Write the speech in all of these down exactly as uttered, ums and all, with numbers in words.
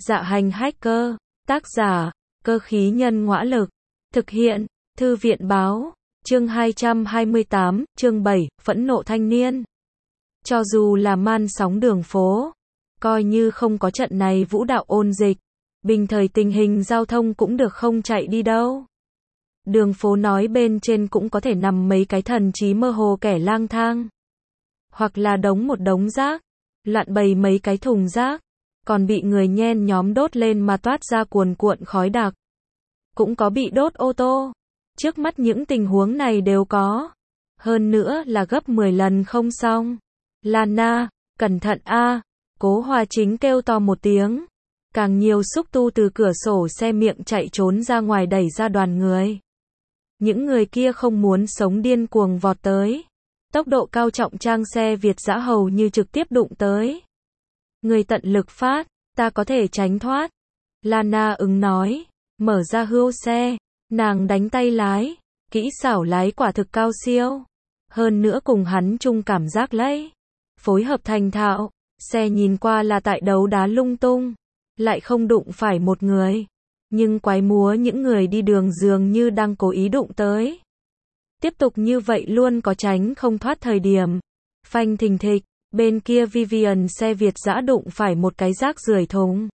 Dạ hành hacker, tác giả, cơ khí nhân ngõa lực, thực hiện, thư viện báo, chương hai trăm hai mươi tám, chương bảy, phẫn nộ thanh niên. Cho dù là man sóng đường phố, coi như không có trận này vũ đạo ôn dịch, bình thời tình hình giao thông cũng được không chạy đi đâu. Đường phố nói bên trên cũng có thể nằm mấy cái thần trí mơ hồ kẻ lang thang. Hoặc là đống một đống rác, loạn bày mấy cái thùng rác, còn bị người nhen nhóm đốt lên mà toát ra cuồn cuộn khói đặc. Cũng có bị đốt ô tô. Trước mắt những tình huống này đều có. Hơn nữa là gấp mười lần không xong. Lana, cẩn thận a, Cố Hòa Chính kêu to một tiếng. Càng nhiều xúc tu từ cửa sổ xe miệng chạy trốn ra ngoài đẩy ra đoàn người. Những người kia không muốn sống điên cuồng vọt tới. Tốc độ cao trọng trang xe Việt dã hầu như trực tiếp đụng tới. Người tận lực phát, ta có thể tránh thoát. Lana ứng nói, mở ra hưu xe, nàng đánh tay lái, kỹ xảo lái quả thực cao siêu. Hơn nữa cùng hắn chung cảm giác lấy. Phối hợp thành thạo, xe nhìn qua là tại đấu đá lung tung, lại không đụng phải một người. Nhưng quái múa những người đi đường dường như đang cố ý đụng tới. Tiếp tục như vậy luôn có tránh không thoát thời điểm. Phanh thình thịch, bên kia Vivian xe Việt dã đụng phải một cái rác rưởi thùng.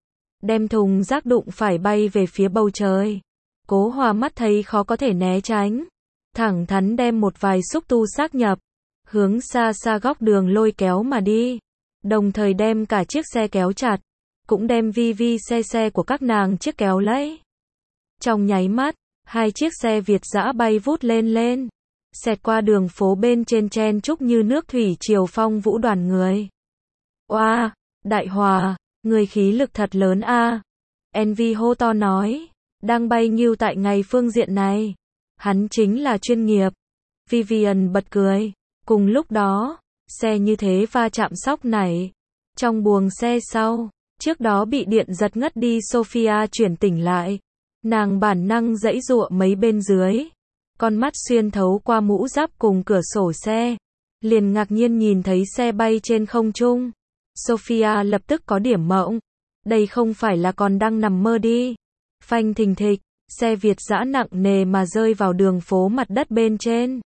Đem thùng rác đụng phải bay về phía bầu trời. Cố Hòa mắt thấy khó có thể né tránh. Thẳng thắn đem một vài xúc tu xác nhập. Hướng xa xa góc đường lôi kéo mà đi. Đồng thời đem cả chiếc xe kéo chặt. Cũng đem vi vi xe xe của các nàng chiếc kéo lấy. Trong nháy mắt, hai chiếc xe Việt dã bay vút lên lên. Xẹt qua đường phố bên trên chen chúc như nước thủy triều phong vũ đoàn người. Oa, Đại Hòa, người khí lực thật lớn a. Envy hô to nói, đang bay nghiêu tại ngày phương diện này. Hắn chính là chuyên nghiệp. Vivian bật cười. Cùng lúc đó, xe như thế va chạm sóc nảy. Trong buồng xe sau, trước đó bị điện giật ngất đi Sophia chuyển tỉnh lại. Nàng bản năng giãy giụa mấy bên dưới. Con mắt xuyên thấu qua mũ giáp cùng cửa sổ xe. Liền ngạc nhiên nhìn thấy xe bay trên không trung. Sophia lập tức có điểm mộng. Đây không phải là còn đang nằm mơ đi. Phanh thình thịch, xe Việt dã nặng nề mà rơi vào đường phố mặt đất bên trên.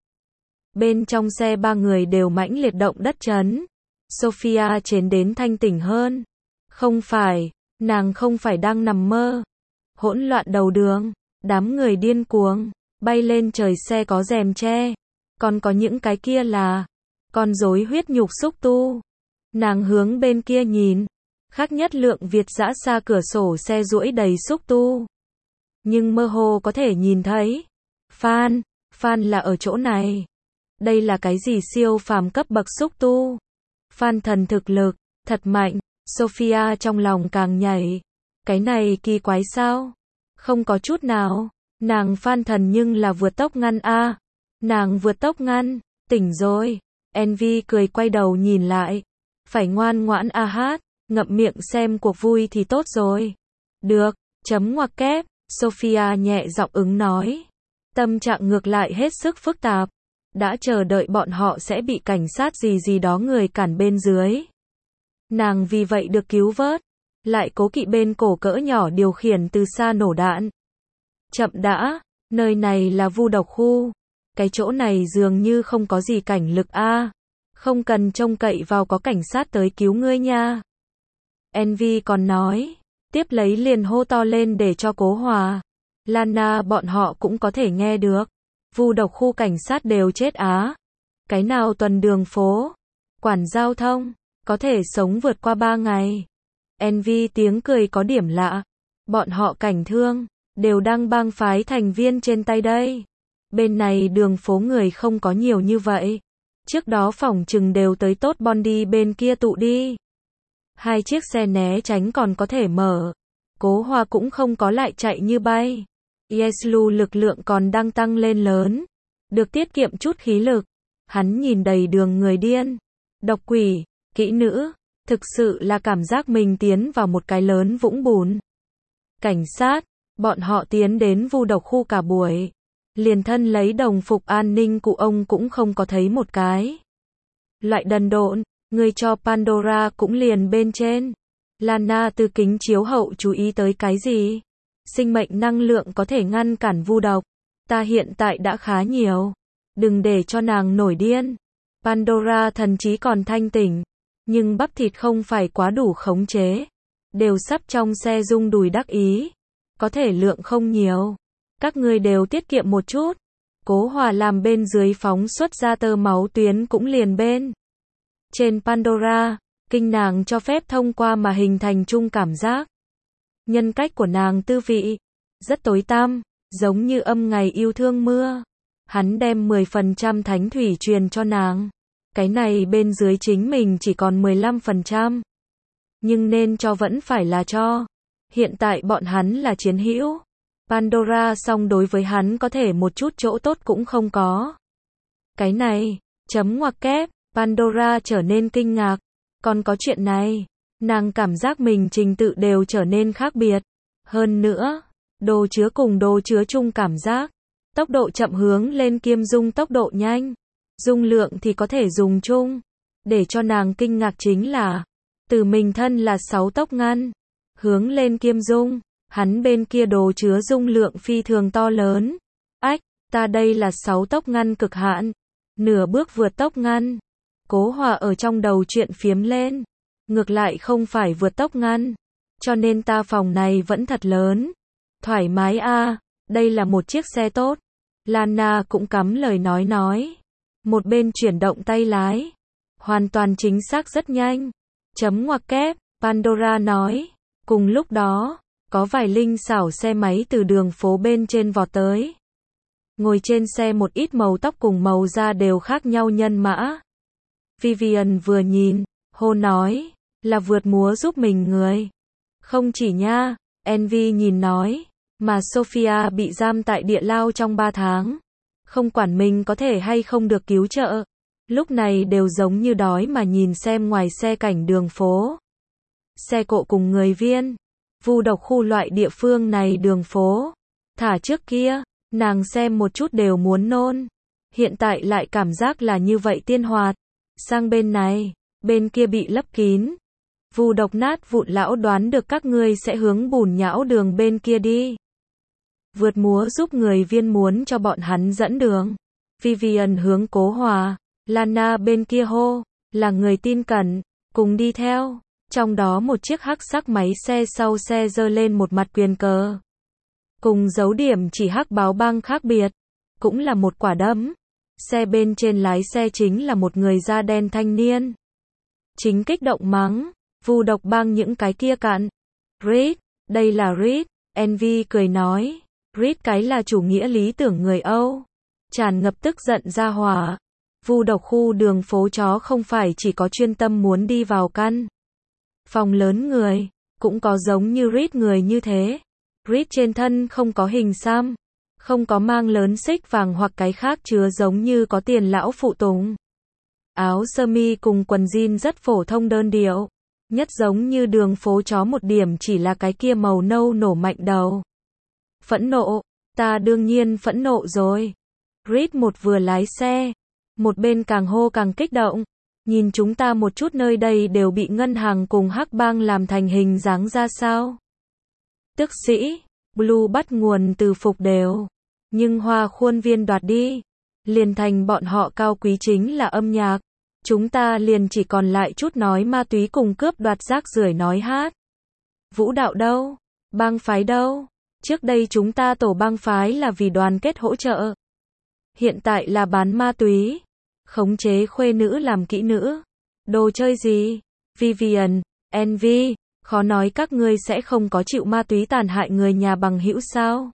Bên trong xe ba người đều mãnh liệt động đất chấn. Sophia chến đến thanh tỉnh hơn. Không phải, nàng không phải đang nằm mơ. Hỗn loạn đầu đường, đám người điên cuồng, bay lên trời xe có rèm che. Còn có những cái kia là con rối huyết nhục xúc tu. Nàng hướng bên kia nhìn, khác nhất lượng Việt dã xa cửa sổ xe duỗi đầy xúc tu. Nhưng mơ hồ có thể nhìn thấy. Phan, Phan là ở chỗ này. Đây là cái gì siêu phàm cấp bậc xúc tu? Phan thần thực lực, thật mạnh. Sophia trong lòng càng nhảy. Cái này kỳ quái sao? Không có chút nào. Nàng Phan thần nhưng là vượt tốc ngăn a. Nàng vượt tốc ngăn, tỉnh rồi. Envy cười quay đầu nhìn lại. Phải ngoan ngoãn a hát, ngậm miệng xem cuộc vui thì tốt rồi. Được, chấm ngoặc kép. Sophia nhẹ giọng ứng nói. Tâm trạng ngược lại hết sức phức tạp. Đã chờ đợi bọn họ sẽ bị cảnh sát gì gì đó người cản bên dưới. Nàng vì vậy được cứu vớt. Lại cố kỵ bên cổ cỡ nhỏ điều khiển từ xa nổ đạn. Chậm đã, nơi này là vu độc khu. Cái chỗ này dường như không có gì cảnh lực a. Không cần trông cậy vào có cảnh sát tới cứu ngươi nha. Envy còn nói. Tiếp lấy liền hô to lên để cho Cố Hòa, Lana bọn họ cũng có thể nghe được. Vu độc khu cảnh sát đều chết á. Cái nào tuần đường phố, quản giao thông, có thể sống vượt qua ba ngày. Envy tiếng cười có điểm lạ. Bọn họ cảnh thương, đều đang bang phái thành viên trên tay đây. Bên này đường phố người không có nhiều như vậy. Trước đó phỏng chừng đều tới tốt Bondi bên kia tụ đi. Hai chiếc xe né tránh còn có thể mở. Cố Hòa cũng không có lại chạy như bay. Yeslu lực lượng còn đang tăng lên lớn. Được tiết kiệm chút khí lực. Hắn nhìn đầy đường người điên, độc quỷ, kỹ nữ. Thực sự là cảm giác mình tiến vào một cái lớn vũng bùn. Cảnh sát, bọn họ tiến đến vu độc khu cả buổi. Liền thân lấy đồng phục an ninh cụ ông cũng không có thấy một cái. Loại đần độn, người cho Pandora cũng liền bên trên. Lana từ kính chiếu hậu chú ý tới cái gì? Sinh mệnh năng lượng có thể ngăn cản vu độc. Ta hiện tại đã khá nhiều. Đừng để cho nàng nổi điên. Pandora thần trí còn thanh tỉnh. Nhưng bắp thịt không phải quá đủ khống chế. Đều sắp trong xe rung đùi đắc ý. Có thể lượng không nhiều. Các ngươi đều tiết kiệm một chút. Cố Hòa làm bên dưới phóng xuất ra tơ máu tuyến cũng liền bên. Trên Pandora, kinh nàng cho phép thông qua mà hình thành chung cảm giác. Nhân cách của nàng tư vị. Rất tối tăm, giống như âm ngày yêu thương mưa. Hắn đem mười phần trăm thánh thủy truyền cho nàng. Cái này bên dưới chính mình chỉ còn mười lăm phần trăm. Nhưng nên cho vẫn phải là cho. Hiện tại bọn hắn là chiến hữu. Pandora song đối với hắn có thể một chút chỗ tốt cũng không có. Cái này, chấm ngoặc kép, Pandora trở nên kinh ngạc. Còn có chuyện này, nàng cảm giác mình trình tự đều trở nên khác biệt. Hơn nữa, đồ chứa cùng đồ chứa chung cảm giác. Tốc độ chậm hướng lên kiêm dung tốc độ nhanh. Dung lượng thì có thể dùng chung. Để cho nàng kinh ngạc chính là, từ mình thân là sáu tốc ngăn. Hướng lên kiêm dung, hắn bên kia đồ chứa dung lượng phi thường to lớn. Ách, ta đây là sáu tốc ngăn cực hạn. Nửa bước vượt tốc ngăn. Cố Hòa ở trong đầu chuyện phiếm lên. Ngược lại không phải vượt tốc ngăn. Cho nên ta phòng này vẫn thật lớn. Thoải mái a, đây là một chiếc xe tốt. Lana cũng cắm lời nói nói. Một bên chuyển động tay lái. Hoàn toàn chính xác rất nhanh. Chấm ngoặc kép, Pandora nói. Cùng lúc đó, có vài linh xảo xe máy từ đường phố bên trên vọt tới. Ngồi trên xe một ít màu tóc cùng màu da đều khác nhau nhân mã. Vivian vừa nhìn, hô nói, là vượt múa giúp mình người. Không chỉ nha, Envy nhìn nói, mà Sophia bị giam tại địa lao trong ba tháng. Không quản mình có thể hay không được cứu trợ. Lúc này đều giống như đói mà nhìn xem ngoài xe cảnh đường phố. Xe cộ cùng người viên. Vu độc khu loại địa phương này đường phố. Thả trước kia, nàng xem một chút đều muốn nôn. Hiện tại lại cảm giác là như vậy tiên hoạt. Sang bên này, bên kia bị lấp kín. Vu độc nát vụn lão đoán được các ngươi sẽ hướng bùn nhão đường bên kia đi. Vượt múa giúp người viên muốn cho bọn hắn dẫn đường. Vivian hướng Cố Hòa, Lana bên kia hô, là người tin cẩn, cùng đi theo. Trong đó một chiếc hắc sắc máy xe sau xe giơ lên một mặt quyền cờ. Cùng dấu điểm chỉ hắc báo băng khác biệt. Cũng là một quả đấm. Xe bên trên lái xe chính là một người da đen thanh niên. Chính kích động mắng. Vu độc băng những cái kia cạn. Reed, đây là Reed. Envy cười nói. Reed cái là chủ nghĩa lý tưởng người Âu. Tràn ngập tức giận ra hỏa. Vu độc khu đường phố chó không phải chỉ có chuyên tâm muốn đi vào căn phòng lớn người, cũng có giống như Reed người như thế. Reed trên thân không có hình xăm, không có mang lớn xích vàng hoặc cái khác chứa giống như có tiền lão phụ tùng. Áo sơ mi cùng quần jean rất phổ thông đơn điệu, nhất giống như đường phố chó một điểm chỉ là cái kia màu nâu nổ mạnh đầu. Phẫn nộ, ta đương nhiên phẫn nộ rồi. Reed một vừa lái xe, một bên càng hô càng kích động. Nhìn chúng ta một chút, nơi đây đều bị ngân hàng cùng hắc bang làm thành hình dáng ra sao. Tức sĩ, Blue bắt nguồn từ phục đều. Nhưng hoa khuôn viên đoạt đi. Liền thành bọn họ cao quý chính là âm nhạc. Chúng ta liền chỉ còn lại chút nói ma túy cùng cướp đoạt rác rưởi nói hát. Vũ đạo đâu? Bang phái đâu? Trước đây chúng ta tổ bang phái là vì đoàn kết hỗ trợ. Hiện tại là bán ma túy. Khống chế khuê nữ làm kỹ nữ. Đồ chơi gì? Vivian, Envy, khó nói các ngươi sẽ không có chịu ma túy tàn hại người nhà bằng hữu sao?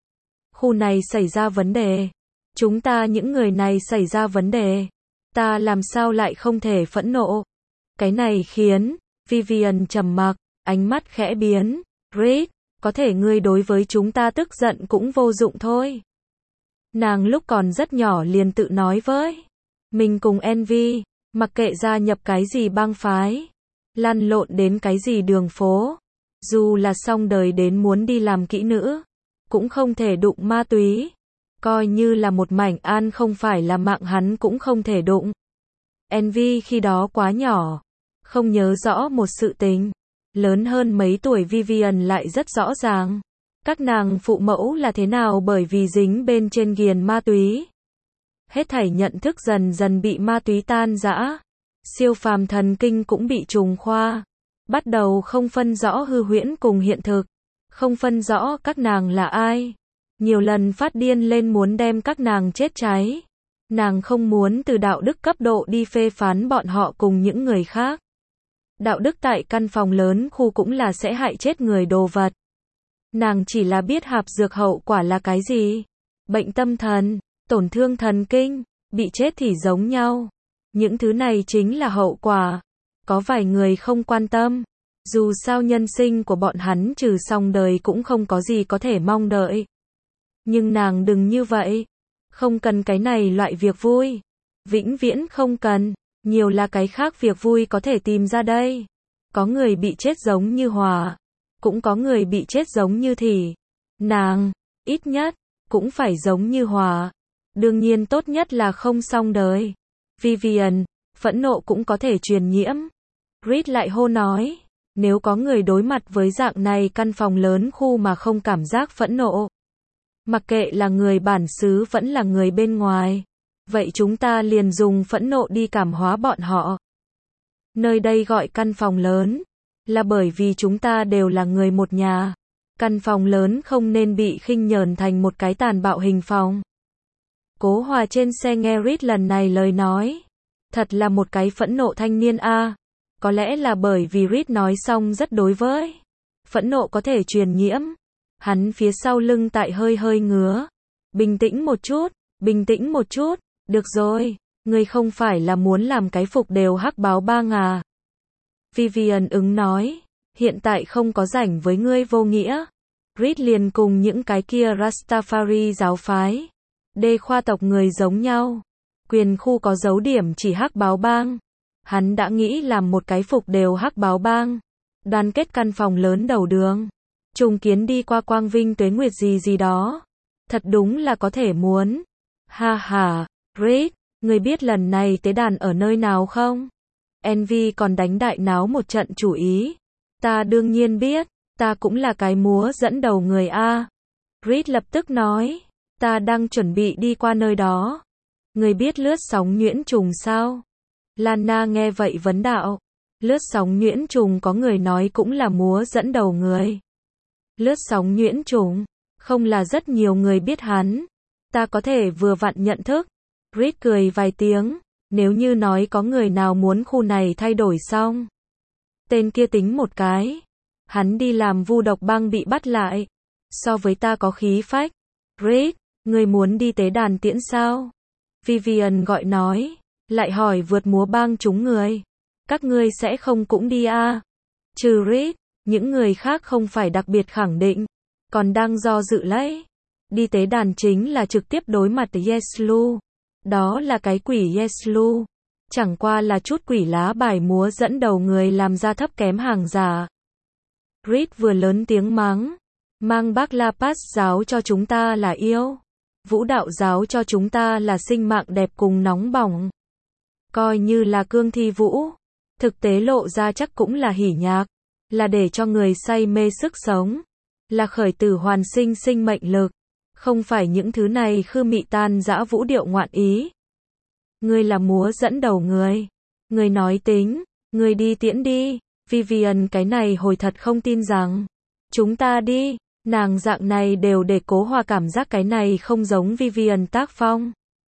Khu này xảy ra vấn đề. Chúng ta những người này xảy ra vấn đề. Ta làm sao lại không thể phẫn nộ? Cái này khiến Vivian trầm mặc, ánh mắt khẽ biến. Reed, có thể ngươi đối với chúng ta tức giận cũng vô dụng thôi. Nàng lúc còn rất nhỏ liền tự nói với mình cùng Envy, mặc kệ gia nhập cái gì bang phái, lăn lộn đến cái gì đường phố, dù là xong đời đến muốn đi làm kỹ nữ, cũng không thể đụng ma túy. Coi như là một mảnh an không phải là mạng hắn cũng không thể đụng. Envy khi đó quá nhỏ, không nhớ rõ một sự tình. Lớn hơn mấy tuổi Vivian lại rất rõ ràng. Các nàng phụ mẫu là thế nào bởi vì dính bên trên ghiền ma túy. Hết thảy nhận thức dần dần bị ma túy tan rã. Siêu phàm thần kinh cũng bị trùng khoa. Bắt đầu không phân rõ hư huyễn cùng hiện thực. Không phân rõ các nàng là ai. Nhiều lần phát điên lên muốn đem các nàng chết cháy. Nàng không muốn từ đạo đức cấp độ đi phê phán bọn họ cùng những người khác. Đạo đức tại căn phòng lớn khu cũng là sẽ hại chết người đồ vật. Nàng chỉ là biết hạp dược hậu quả là cái gì. Bệnh tâm thần, tổn thương thần kinh, bị chết thì giống nhau. Những thứ này chính là hậu quả. Có vài người không quan tâm. Dù sao nhân sinh của bọn hắn trừ xong đời cũng không có gì có thể mong đợi. Nhưng nàng đừng như vậy. Không cần cái này loại việc vui. Vĩnh viễn không cần. Nhiều là cái khác việc vui có thể tìm ra đây. Có người bị chết giống như Hòa. Cũng có người bị chết giống như Thì. Nàng, ít nhất, cũng phải giống như Hòa. Đương nhiên tốt nhất là không xong đời. Vivian, phẫn nộ cũng có thể truyền nhiễm. Reed lại hô nói. Nếu có người đối mặt với dạng này căn phòng lớn khu mà không cảm giác phẫn nộ. Mặc kệ là người bản xứ vẫn là người bên ngoài. Vậy chúng ta liền dùng phẫn nộ đi cảm hóa bọn họ. Nơi đây gọi căn phòng lớn. Là bởi vì chúng ta đều là người một nhà. Căn phòng lớn không nên bị khinh nhờn thành một cái tàn bạo hình phòng. Cố Hòa trên xe nghe Reed lần này lời nói. Thật là một cái phẫn nộ thanh niên a. À. Có lẽ là bởi vì Reed nói xong rất đối với. Phẫn nộ có thể truyền nhiễm. Hắn phía sau lưng tại hơi hơi ngứa. Bình tĩnh một chút, bình tĩnh một chút. Được rồi, ngươi không phải là muốn làm cái phục đều hắc báo bang à. Vivian ứng nói. Hiện tại không có rảnh với ngươi vô nghĩa. Reed liền cùng những cái kia Rastafari giáo phái. Đê khoa tộc người giống nhau. Quyền khu có dấu điểm chỉ hắc báo bang. Hắn đã nghĩ làm một cái phục đều hắc báo bang. Đoàn kết căn phòng lớn đầu đường. Trùng kiến đi qua quang vinh tuế nguyệt gì gì đó. Thật đúng là có thể muốn. Ha ha, Reed, ngươi biết lần này tế đàn ở nơi nào không? Envy còn đánh đại náo một trận chủ ý. Ta đương nhiên biết, ta cũng là cái múa dẫn đầu người A. Reed lập tức nói, ta đang chuẩn bị đi qua nơi đó. Ngươi biết lướt sóng nhuyễn trùng sao? Lana nghe vậy vấn đạo. Lướt sóng nhuyễn trùng có người nói cũng là múa dẫn đầu người. Lướt sóng nhuyễn trùng, không là rất nhiều người biết hắn. Ta có thể vừa vặn nhận thức. Reed cười vài tiếng, nếu như nói có người nào muốn khu này thay đổi xong. Tên kia tính một cái. Hắn đi làm vu độc băng bị bắt lại. So với ta có khí phách. Reed, ngươi muốn đi tế đàn tiễn sao? Vivian gọi nói, lại hỏi vượt múa bang chúng người. Các ngươi sẽ không cũng đi à? Trừ Reed, những người khác không phải đặc biệt khẳng định, còn đang do dự lấy. Đi tế đàn chính là trực tiếp đối mặt Yeslu. Đó là cái quỷ Yeslu. Chẳng qua là chút quỷ lá bài múa dẫn đầu người làm ra thấp kém hàng giả. Reed vừa lớn tiếng mắng. Mang bác La Paz giáo cho chúng ta là yêu. Vũ đạo giáo cho chúng ta là sinh mạng đẹp cùng nóng bỏng. Coi như là cương thi vũ. Thực tế lộ ra chắc cũng là hỉ nhạc. Là để cho người say mê sức sống. Là khởi tử hoàn sinh sinh mệnh lực. Không phải những thứ này khư mị tan dã vũ điệu ngoạn ý. Ngươi là múa dẫn đầu người. Ngươi nói tính. Ngươi đi tiễn đi. Vivian cái này hồi thật không tin rằng. Chúng ta đi. Nàng dạng này đều để Cố Hòa cảm giác cái này không giống Vivian tác phong.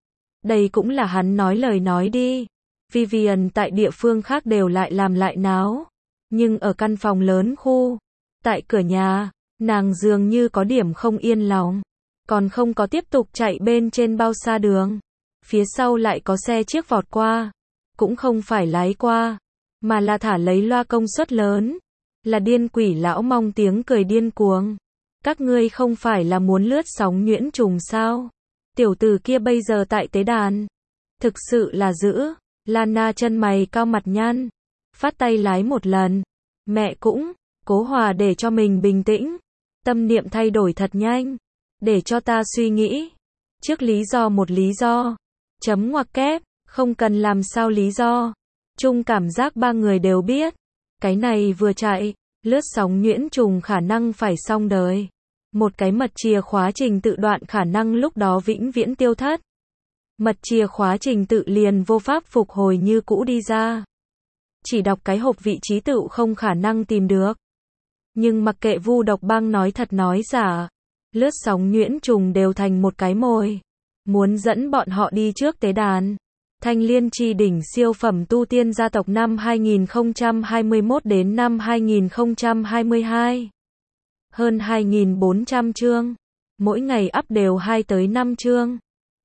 Đây cũng là hắn nói lời nói đi. Vivian tại địa phương khác đều lại làm lại náo. Nhưng ở căn phòng lớn khu. Tại cửa nhà. Nàng dường như có điểm không yên lòng. Còn không có tiếp tục chạy bên trên bao xa đường. Phía sau lại có xe chiếc vọt qua. Cũng không phải lái qua. Mà là thả lấy loa công suất lớn. Là điên quỷ lão mong tiếng cười điên cuồng. Các ngươi không phải là muốn lướt sóng nhuyễn trùng sao? Tiểu tử kia bây giờ tại tế đàn. Thực sự là dữ. Lana chân mày cao mặt nhăn. Phát tay lái một lần. Mẹ cũng. Cố Hòa để cho mình bình tĩnh. Tâm niệm thay đổi thật nhanh. Để cho ta suy nghĩ. Trước lý do một lý do. Chấm ngoặc kép. Không cần làm sao lý do. Chung cảm giác ba người đều biết. Cái này vừa chạy. Lướt sóng nhuyễn trùng khả năng phải xong đời. Một cái mật chìa khóa trình tự đoạn khả năng lúc đó vĩnh viễn tiêu thất. Mật chìa khóa trình tự liền vô pháp phục hồi như cũ đi ra. Chỉ đọc cái hộp vị trí tự không khả năng tìm được. Nhưng mặc kệ Vu Độc Bang nói thật nói giả, lướt sóng nhuyễn trùng đều thành một cái mồi. Muốn dẫn bọn họ đi trước tế đàn. Thanh Liên Chi đỉnh siêu phẩm tu tiên gia tộc năm hai nghìn không trăm hai mươi mốt đến năm hai nghìn không trăm hai mươi hai. Hơn hai nghìn bốn trăm chương. Mỗi ngày up đều hai tới năm chương.